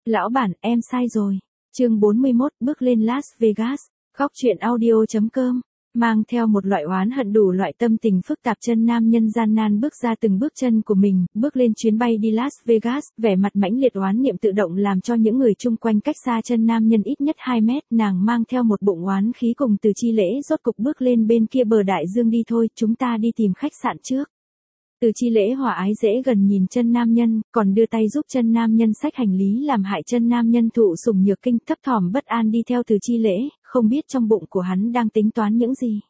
Lão bản, em sai rồi. Chương 41, bước lên Las Vegas. Góc truyện audio.com. Mang theo một loại oán hận đủ loại tâm tình phức tạp, chân nam nhân gian nan bước ra từng bước chân của mình, bước lên chuyến bay đi Las Vegas, vẻ mặt mãnh liệt oán niệm tự động làm cho những người chung quanh cách xa chân nam nhân ít nhất 2 mét, nàng mang theo một bụng oán khí cùng Từ Chi Lễ rốt cục bước lên bên kia bờ đại dương. Đi thôi, chúng ta đi tìm khách sạn trước. Từ Chi Lễ hòa ái dễ gần nhìn chân nam nhân, còn đưa tay giúp chân nam nhân xách hành lý, làm hại chân nam nhân thụ sủng nhược kinh, thấp thỏm bất an đi theo Từ Chi Lễ, không biết trong bụng của hắn đang tính toán những gì.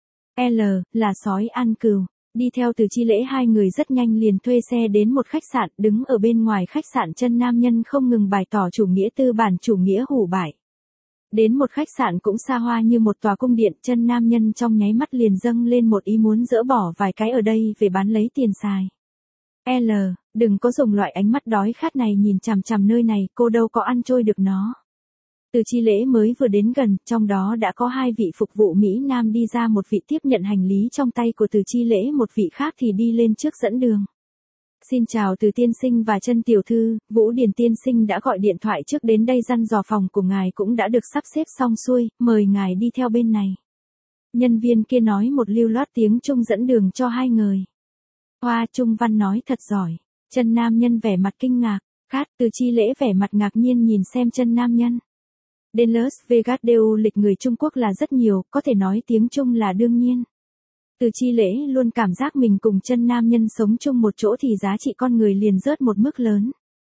Là sói ăn cừu. Đi theo Từ Chi Lễ, hai người rất nhanh liền thuê xe đến một khách sạn, đứng ở bên ngoài khách sạn chân nam nhân không ngừng bày tỏ chủ nghĩa tư bản, chủ nghĩa hủ bại. Đến một khách sạn cũng xa hoa như một tòa cung điện, chân nam nhân trong nháy mắt liền dâng lên một ý muốn dỡ bỏ vài cái ở đây về bán lấy tiền xài. Đừng có dùng loại ánh mắt đói khát này nhìn chằm chằm nơi này, cô đâu có ăn trôi được nó. Từ Chi Lễ mới vừa đến gần, trong đó đã có 2 vị phục vụ Mỹ Nam đi ra, một vị tiếp nhận hành lý trong tay của Từ Chi Lễ, một vị khác thì đi lên trước dẫn đường. Xin chào Từ tiên sinh và chân tiểu thư, Vũ Điền tiên sinh đã gọi điện thoại trước đến đây dặn dò phòng của ngài cũng đã được sắp xếp xong xuôi, mời ngài đi theo bên này. Nhân viên kia nói một lưu loát tiếng Trung dẫn đường cho 2 người. Hoa, Trung văn nói thật giỏi. Chân nam nhân vẻ mặt kinh ngạc. Từ Chi Lễ vẻ mặt ngạc nhiên nhìn xem chân nam nhân. Đến Las Vegas đều lịch người Trung Quốc là rất nhiều, có thể nói tiếng Trung là đương nhiên. Từ Chi Lễ luôn cảm giác mình cùng chân nam nhân sống chung một chỗ thì giá trị con người liền rớt một mức lớn.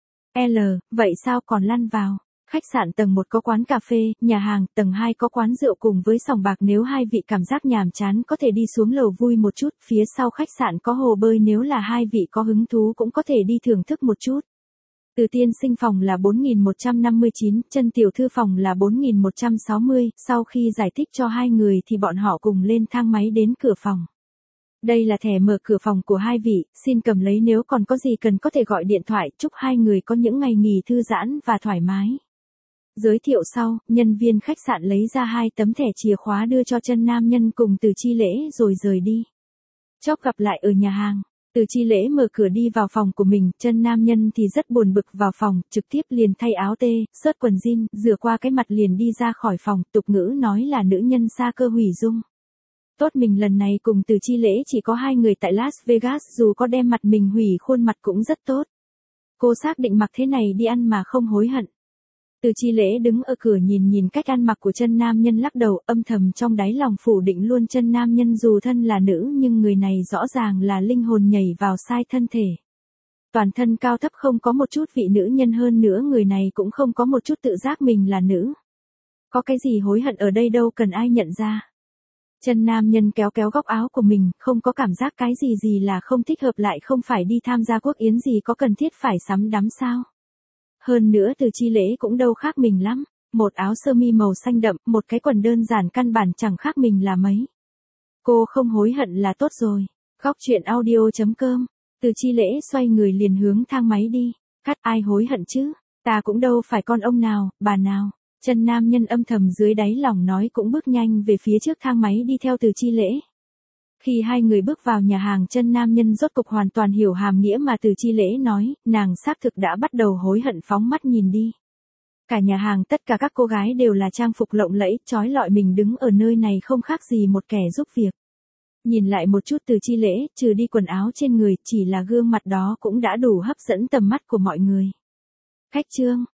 Vậy sao còn lăn vào? Khách sạn tầng 1 có quán cà phê, nhà hàng, tầng 2 có quán rượu cùng với sòng bạc, nếu 2 vị cảm giác nhàm chán có thể đi xuống lầu vui một chút, phía sau khách sạn có hồ bơi, nếu là 2 vị có hứng thú cũng có thể đi thưởng thức một chút. Từ tiên sinh phòng là 4.159, chân tiểu thư phòng là 4.160, sau khi giải thích cho 2 người thì bọn họ cùng lên thang máy đến cửa phòng. Đây là thẻ mở cửa phòng của 2 vị, xin cầm lấy, nếu còn có gì cần có thể gọi điện thoại, chúc 2 người có những ngày nghỉ thư giãn và thoải mái. Giới thiệu sau, nhân viên khách sạn lấy ra 2 tấm thẻ chìa khóa đưa cho chân nam nhân cùng Từ Chi Lễ rồi rời đi. Chốc gặp lại ở nhà hàng. Từ Chi Lễ mở cửa đi vào phòng của mình, chân nam nhân thì rất buồn bực vào phòng, trực tiếp liền thay áo tê, xớt quần jean, rửa qua cái mặt liền đi ra khỏi phòng, tục ngữ nói là nữ nhân xa cơ hủy dung. Tốt, mình lần này cùng Từ Chi Lễ chỉ có 2 người tại Las Vegas, dù có đem mặt mình hủy khuôn mặt cũng rất tốt. Cô xác định mặc thế này đi ăn mà không hối hận. Từ Chi Lễ đứng ở cửa nhìn cách ăn mặc của chân nam nhân, lắc đầu, âm thầm trong đáy lòng phủ định luôn chân nam nhân dù thân là nữ nhưng người này rõ ràng là linh hồn nhảy vào sai thân thể. Toàn thân cao thấp không có một chút vị nữ nhân, hơn nữa người này cũng không có một chút tự giác mình là nữ. Có cái gì hối hận ở đây đâu cần ai nhận ra. Chân nam nhân kéo góc áo của mình, không có cảm giác cái gì là không thích hợp, lại không phải đi tham gia quốc yến gì có cần thiết phải sắm đắm sao. Hơn nữa Từ Chi Lễ cũng đâu khác mình lắm, một áo sơ mi màu xanh đậm, một cái quần đơn giản căn bản chẳng khác mình là mấy. Cô không hối hận là tốt rồi. Góc truyện audio.com. Từ Chi Lễ xoay người liền hướng thang máy đi. Ai hối hận chứ, ta cũng đâu phải con ông nào, bà nào. Chân nam nhân âm thầm dưới đáy lòng nói, cũng bước nhanh về phía trước thang máy đi theo Từ Chi Lễ. Khi 2 người bước vào nhà hàng, chân nam nhân rốt cục hoàn toàn hiểu hàm nghĩa mà Từ Chi Lễ nói, nàng xác thực đã bắt đầu hối hận, phóng mắt nhìn đi. Cả nhà hàng tất cả các cô gái đều là trang phục lộng lẫy, trói lọi, mình đứng ở nơi này không khác gì một kẻ giúp việc. Nhìn lại một chút Từ Chi Lễ, trừ đi quần áo trên người, chỉ là gương mặt đó cũng đã đủ hấp dẫn tầm mắt của mọi người. Khách trương,